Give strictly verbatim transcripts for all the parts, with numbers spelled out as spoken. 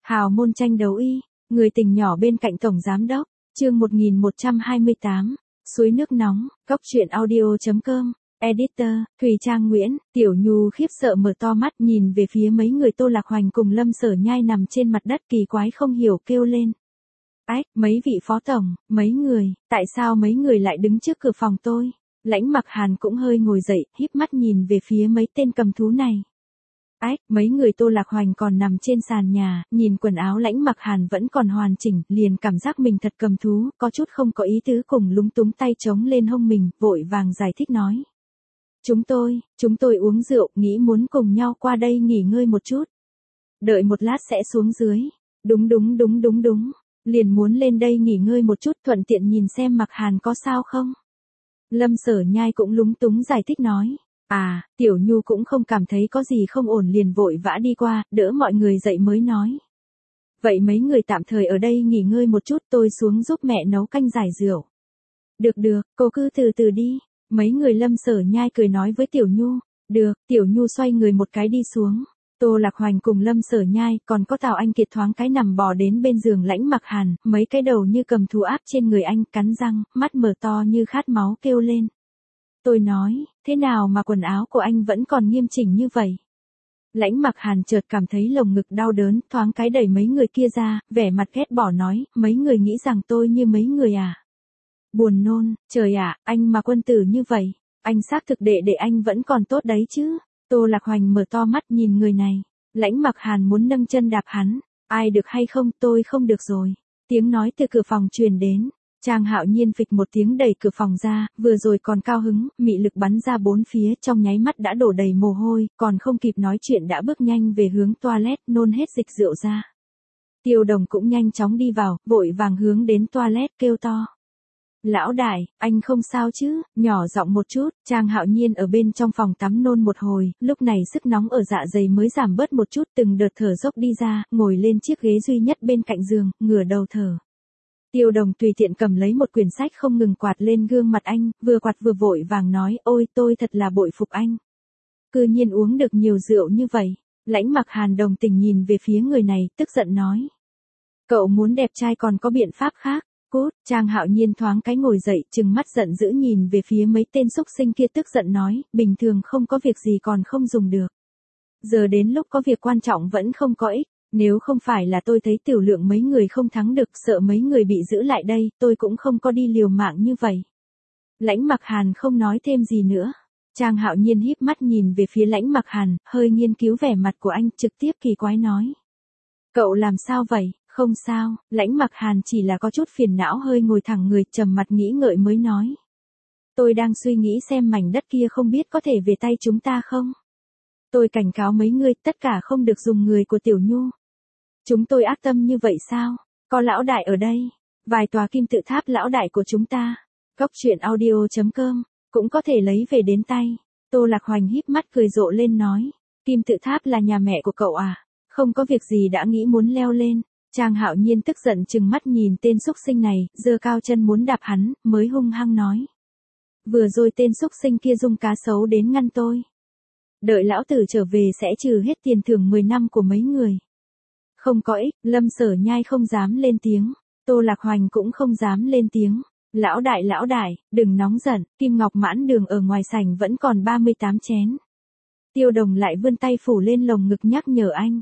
Hào môn tranh đấu y, người tình nhỏ bên cạnh tổng giám đốc, chương một nghìn một trăm hai mươi tám, suối nước nóng, cốc truyện audio.com, editor, Thùy Trang Nguyễn, Tiểu Nhu khiếp sợ mở to mắt nhìn về phía mấy người Tô Lạc Hoành cùng Lâm Sở Nhai nằm trên mặt đất kỳ quái không hiểu kêu lên. Ách, mấy vị phó tổng, mấy người, tại sao mấy người lại đứng trước cửa phòng tôi? Lãnh Mặc Hàn cũng hơi ngồi dậy, híp mắt nhìn về phía mấy tên cầm thú này. Ách, mấy người Tô Lạc Hoành còn nằm trên sàn nhà, nhìn quần áo Lãnh Mặc Hàn vẫn còn hoàn chỉnh, liền cảm giác mình thật cầm thú, có chút không có ý tứ cùng lúng túng tay chống lên hông mình, vội vàng giải thích nói. Chúng tôi, chúng tôi uống rượu, nghĩ muốn cùng nhau qua đây nghỉ ngơi một chút. Đợi một lát sẽ xuống dưới. Đúng đúng đúng đúng đúng. Liền muốn lên đây nghỉ ngơi một chút thuận tiện nhìn xem Mặc Hàn có sao không. Lâm Sở Nhai cũng lúng túng giải thích nói. À, Tiểu Nhu cũng không cảm thấy có gì không ổn liền vội vã đi qua, đỡ mọi người dậy mới nói. Vậy mấy người tạm thời ở đây nghỉ ngơi một chút tôi xuống giúp mẹ nấu canh giải rượu. Được được, cô cứ từ từ đi. Mấy người Lâm Sở Nhai cười nói với Tiểu Nhu. Được, Tiểu Nhu xoay người một cái đi xuống. Tô Lạc Hoành cùng Lâm Sở Nhai, còn có Tào Anh Kiệt thoáng cái nằm bò đến bên giường Lãnh Mặc Hàn, mấy cái đầu như cầm thú áp trên người anh, cắn răng, mắt mở to như khát máu kêu lên. Tôi nói, thế nào mà quần áo của anh vẫn còn nghiêm chỉnh như vậy? Lãnh Mặc Hàn chợt cảm thấy lồng ngực đau đớn, thoáng cái đẩy mấy người kia ra, vẻ mặt ghét bỏ nói, mấy người nghĩ rằng tôi như mấy người à? Buồn nôn, trời ạ, anh mà quân tử như vậy, anh xác thực đệ đệ anh vẫn còn tốt đấy chứ. Tô Lạc Hoành mở to mắt nhìn người này, Lãnh Mặc Hàn muốn nâng chân đạp hắn, ai được hay không, tôi không được rồi. Tiếng nói từ cửa phòng truyền đến, Trang Hạo Nhiên phịch một tiếng đẩy cửa phòng ra, vừa rồi còn cao hứng, mị lực bắn ra bốn phía trong nháy mắt đã đổ đầy mồ hôi, còn không kịp nói chuyện đã bước nhanh về hướng toilet nôn hết dịch rượu ra. Tiêu Đồng cũng nhanh chóng đi vào, vội vàng hướng đến toilet kêu to. Lão đại, anh không sao chứ, nhỏ giọng một chút, Trang Hạo Nhiên ở bên trong phòng tắm nôn một hồi, lúc này sức nóng ở dạ dày mới giảm bớt một chút từng đợt thở dốc đi ra, ngồi lên chiếc ghế duy nhất bên cạnh giường, ngửa đầu thở. Tiêu Đồng tùy tiện cầm lấy một quyển sách không ngừng quạt lên gương mặt anh, vừa quạt vừa vội vàng nói, ôi tôi thật là bội phục anh. Cư nhiên uống được nhiều rượu như vậy, Lãnh Mặc Hàn đồng tình nhìn về phía người này, tức giận nói. Cậu muốn đẹp trai còn có biện pháp khác. Cút, Trang Hạo Nhiên thoáng cái ngồi dậy, trừng mắt giận dữ nhìn về phía mấy tên xúc sinh kia tức giận nói, bình thường không có việc gì còn không dùng được. Giờ đến lúc có việc quan trọng vẫn không có ích, nếu không phải là tôi thấy tiểu lượng mấy người không thắng được, sợ mấy người bị giữ lại đây, tôi cũng không có đi liều mạng như vậy. Lãnh Mặc Hàn không nói thêm gì nữa. Trang Hạo Nhiên híp mắt nhìn về phía Lãnh Mặc Hàn, hơi nghiên cứu vẻ mặt của anh, trực tiếp kỳ quái nói. Cậu làm sao vậy? Không sao, Lãnh Mặc Hàn chỉ là có chút phiền não hơi ngồi thẳng người trầm mặt nghĩ ngợi mới nói. Tôi đang suy nghĩ xem mảnh đất kia không biết có thể về tay chúng ta không? Tôi cảnh cáo mấy người tất cả không được dùng người của Tiểu Nhu. Chúng tôi ác tâm như vậy sao? Có lão đại ở đây, vài tòa kim tự tháp lão đại của chúng ta. Cốc truyện audio.com, cũng có thể lấy về đến tay. Tô Lạc Hoành híp mắt cười rộ lên nói. Kim tự tháp là nhà mẹ của cậu à? Không có việc gì đã nghĩ muốn leo lên. Trang Hạo Nhiên tức giận trừng mắt nhìn tên xúc sinh này, giơ cao chân muốn đạp hắn, mới hung hăng nói. Vừa rồi tên xúc sinh kia dùng cá sấu đến ngăn tôi. Đợi lão tử trở về sẽ trừ hết tiền thưởng mười năm của mấy người. Không có ích, Lâm Sở Nhai không dám lên tiếng, Tô Lạc Hoành cũng không dám lên tiếng. Lão đại lão đại, đừng nóng giận, Kim Ngọc Mãn Đường ở ngoài sảnh vẫn còn ba mươi tám chén. Tiêu Đồng lại vươn tay phủ lên lồng ngực nhắc nhở anh.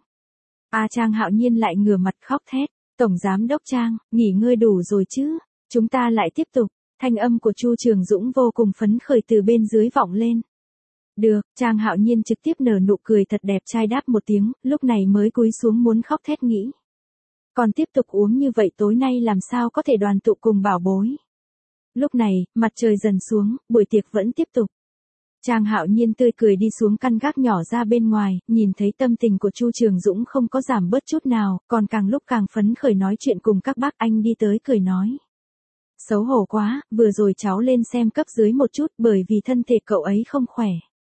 A Trang Hạo Nhiên lại ngửa mặt khóc thét, Tổng Giám Đốc Trang, nghỉ ngơi đủ rồi chứ, chúng ta lại tiếp tục, thanh âm của Chu Trường Dũng vô cùng phấn khởi từ bên dưới vọng lên. Được, Trang Hạo Nhiên trực tiếp nở nụ cười thật đẹp trai đáp một tiếng, lúc này mới cúi xuống muốn khóc thét nghĩ. Còn tiếp tục uống như vậy tối nay làm sao có thể đoàn tụ cùng bảo bối. Lúc này, mặt trời dần xuống, buổi tiệc vẫn tiếp tục. Trang Hạo Nhiên tươi cười đi xuống căn gác nhỏ ra bên ngoài, nhìn thấy tâm tình của Chu Trường Dũng không có giảm bớt chút nào, còn càng lúc càng phấn khởi nói chuyện cùng các bác anh đi tới cười nói. Xấu hổ quá, vừa rồi cháu lên xem cấp dưới một chút bởi vì thân thể cậu ấy không khỏe.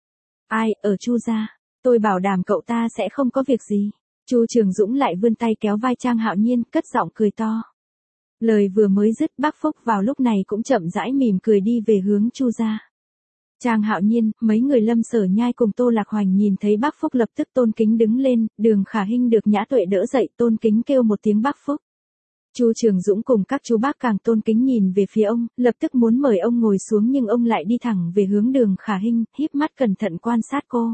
Ai, ở Chu gia, tôi bảo đảm cậu ta sẽ không có việc gì. Chu Trường Dũng lại vươn tay kéo vai Trang Hạo Nhiên, cất giọng cười to. Lời vừa mới dứt bác Phúc vào lúc này cũng chậm rãi mỉm cười đi về hướng Chu gia. Trang Hạo Nhiên, mấy người Lâm Sở Nhai cùng Tô Lạc Hoành nhìn thấy bác Phúc lập tức tôn kính đứng lên, Đường Khả Hinh được Nhã Tuệ đỡ dậy tôn kính kêu một tiếng bác Phúc. Chu Trường Dũng cùng các chú bác càng tôn kính nhìn về phía ông, lập tức muốn mời ông ngồi xuống nhưng ông lại đi thẳng về hướng Đường Khả Hinh, híp mắt cẩn thận quan sát cô.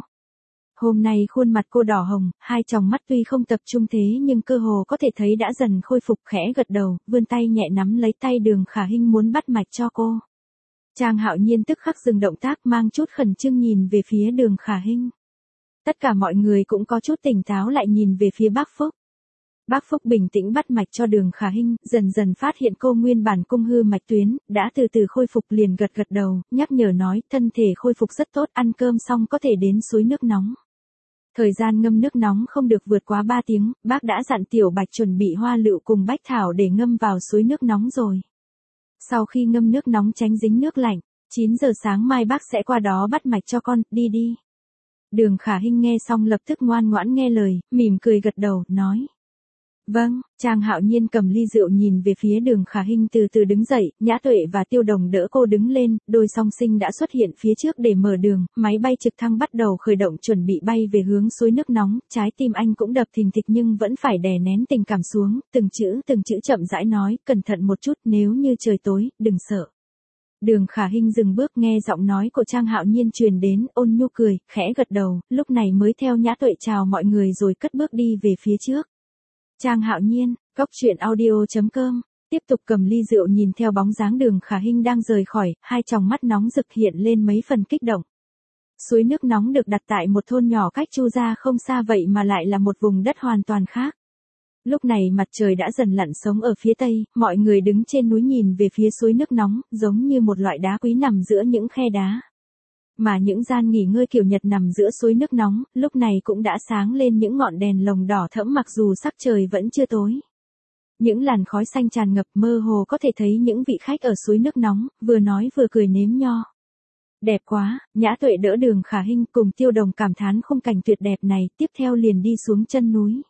Hôm nay khuôn mặt cô đỏ hồng, hai tròng mắt tuy không tập trung thế nhưng cơ hồ có thể thấy đã dần khôi phục, khẽ gật đầu, vươn tay nhẹ nắm lấy tay Đường Khả Hinh muốn bắt mạch cho cô. Trang Hạo Nhiên tức khắc dừng động tác mang chút khẩn trương nhìn về phía Đường Khả Hinh. Tất cả mọi người cũng có chút tỉnh táo lại nhìn về phía bác Phúc. Bác Phúc bình tĩnh bắt mạch cho Đường Khả Hinh, dần dần phát hiện cô nguyên bản cung hư mạch tuyến, đã từ từ khôi phục liền gật gật đầu, nhắc nhở nói, thân thể khôi phục rất tốt, ăn cơm xong có thể đến suối nước nóng. Thời gian ngâm nước nóng không được vượt quá ba tiếng, bác đã dặn Tiểu Bạch chuẩn bị hoa lựu cùng bách thảo để ngâm vào suối nước nóng rồi. Sau khi ngâm nước nóng tránh dính nước lạnh, chín giờ sáng mai bác sẽ qua đó bắt mạch cho con, đi đi. Đường Khả Hinh nghe xong lập tức ngoan ngoãn nghe lời, mỉm cười gật đầu, nói. Vâng, Trang Hạo Nhiên cầm ly rượu nhìn về phía Đường Khả Hinh từ từ đứng dậy, Nhã Tuệ và Tiêu Đồng đỡ cô đứng lên, đôi song sinh đã xuất hiện phía trước để mở đường, máy bay trực thăng bắt đầu khởi động chuẩn bị bay về hướng suối nước nóng, trái tim anh cũng đập thình thịch nhưng vẫn phải đè nén tình cảm xuống, từng chữ từng chữ chậm rãi nói, cẩn thận một chút, nếu như trời tối, đừng sợ. Đường Khả Hinh dừng bước nghe giọng nói của Trang Hạo Nhiên truyền đến, ôn nhu cười, khẽ gật đầu, lúc này mới theo Nhã Tuệ chào mọi người rồi cất bước đi về phía trước. Trang Hạo Nhiên, cốc truyện audio chấm com, tiếp tục cầm ly rượu nhìn theo bóng dáng Đường Khả Hinh đang rời khỏi, hai tròng mắt nóng rực hiện lên mấy phần kích động. Suối nước nóng được đặt tại một thôn nhỏ cách Chu gia không xa vậy mà lại là một vùng đất hoàn toàn khác. Lúc này mặt trời đã dần lặn sống ở phía tây, mọi người đứng trên núi nhìn về phía suối nước nóng, giống như một loại đá quý nằm giữa những khe đá. Mà những gian nghỉ ngơi kiểu Nhật nằm giữa suối nước nóng, lúc này cũng đã sáng lên những ngọn đèn lồng đỏ thẫm mặc dù sắc trời vẫn chưa tối. Những làn khói xanh tràn ngập mơ hồ có thể thấy những vị khách ở suối nước nóng, vừa nói vừa cười nếm nho. Đẹp quá, Nhã Tuệ đỡ Đường Khả Hinh cùng Tiêu Đồng cảm thán khung cảnh tuyệt đẹp này, tiếp theo liền đi xuống chân núi.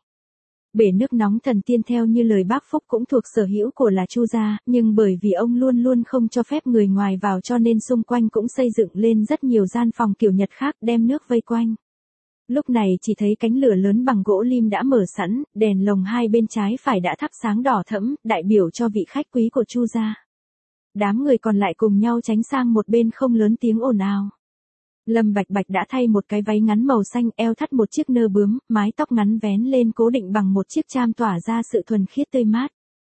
Bể nước nóng thần tiên theo như lời bác Phúc cũng thuộc sở hữu của là Chu gia, nhưng bởi vì ông luôn luôn không cho phép người ngoài vào cho nên xung quanh cũng xây dựng lên rất nhiều gian phòng kiểu Nhật khác đem nước vây quanh. Lúc này chỉ thấy cánh lửa lớn bằng gỗ lim đã mở sẵn, đèn lồng hai bên trái phải đã thắp sáng đỏ thẫm, đại biểu cho vị khách quý của Chu gia. Đám người còn lại cùng nhau tránh sang một bên không lớn tiếng ồn ào. Lâm Bạch Bạch đã thay một cái váy ngắn màu xanh, eo thắt một chiếc nơ bướm, mái tóc ngắn vén lên cố định bằng một chiếc cham tỏa ra sự thuần khiết tươi mát.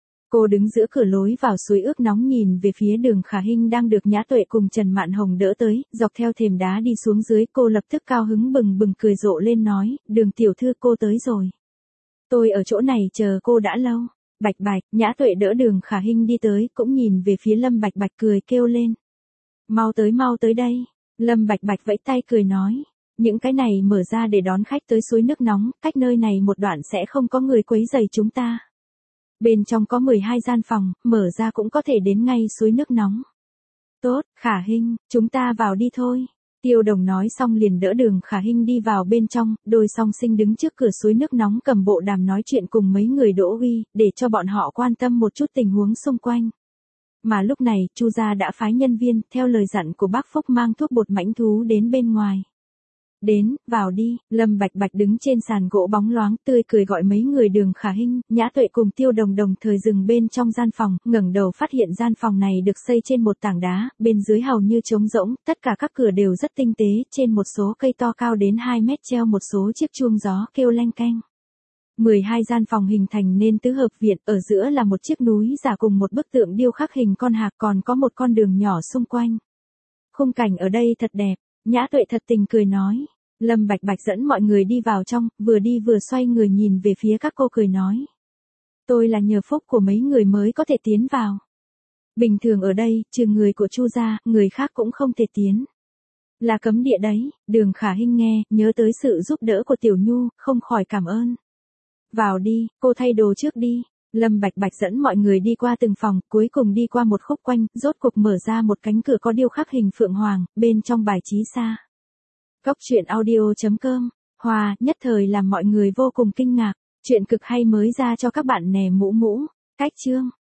Cô đứng giữa cửa lối vào suối ước nóng nhìn về phía Đường Khả Hinh đang được Nhã Tuệ cùng Trần Mạn Hồng đỡ tới, dọc theo thềm đá đi xuống dưới, cô lập tức cao hứng bừng bừng cười rộ lên nói, Đường tiểu thư cô tới rồi. Tôi ở chỗ này chờ cô đã lâu. Bạch Bạch, Nhã Tuệ đỡ Đường Khả Hinh đi tới, cũng nhìn về phía Lâm Bạch Bạch cười kêu lên. Mau tới mau tới đây. Lâm Bạch Bạch vẫy tay cười nói, những cái này mở ra để đón khách tới suối nước nóng, cách nơi này một đoạn sẽ không có người quấy rầy chúng ta. Bên trong có mười hai gian phòng, mở ra cũng có thể đến ngay suối nước nóng. Tốt, Khả Hinh, chúng ta vào đi thôi. Tiêu Đồng nói xong liền đỡ Đường Khả Hinh đi vào bên trong, đôi song sinh đứng trước cửa suối nước nóng cầm bộ đàm nói chuyện cùng mấy người Đỗ Uy, để cho bọn họ quan tâm một chút tình huống xung quanh. Mà lúc này, Chu gia đã phái nhân viên, theo lời dặn của bác Phúc mang thuốc bột mãnh thú đến bên ngoài. Đến, vào đi, Lâm Bạch Bạch đứng trên sàn gỗ bóng loáng tươi cười gọi mấy người Đường Khả Hinh, Nhã Tuệ cùng Tiêu Đồng đồng thời dừng bên trong gian phòng, ngẩng đầu phát hiện gian phòng này được xây trên một tảng đá, bên dưới hầu như trống rỗng, tất cả các cửa đều rất tinh tế, trên một số cây to cao đến hai mét treo một số chiếc chuông gió kêu leng keng. mười hai gian phòng hình thành nên tứ hợp viện, ở giữa là một chiếc núi giả cùng một bức tượng điêu khắc hình con hạc còn có một con đường nhỏ xung quanh. Khung cảnh ở đây thật đẹp, Nhã Tuệ thật tình cười nói. Lâm Bạch Bạch dẫn mọi người đi vào trong, vừa đi vừa xoay người nhìn về phía các cô cười nói. Tôi là nhờ phúc của mấy người mới có thể tiến vào. Bình thường ở đây, trừ người của Chu gia, người khác cũng không thể tiến. Là cấm địa đấy, Đường Khả Hinh nghe, nhớ tới sự giúp đỡ của Tiểu Nhu, không khỏi cảm ơn. Vào đi, cô thay đồ trước đi. Lâm Bạch Bạch dẫn mọi người đi qua từng phòng, cuối cùng đi qua một khúc quanh, rốt cục mở ra một cánh cửa có điêu khắc hình phượng hoàng, bên trong bài trí xa. Cốc truyện audio chấm com, Hòa, nhất thời làm mọi người vô cùng kinh ngạc, chuyện cực hay mới ra cho các bạn nè mũ mũ, cách chương.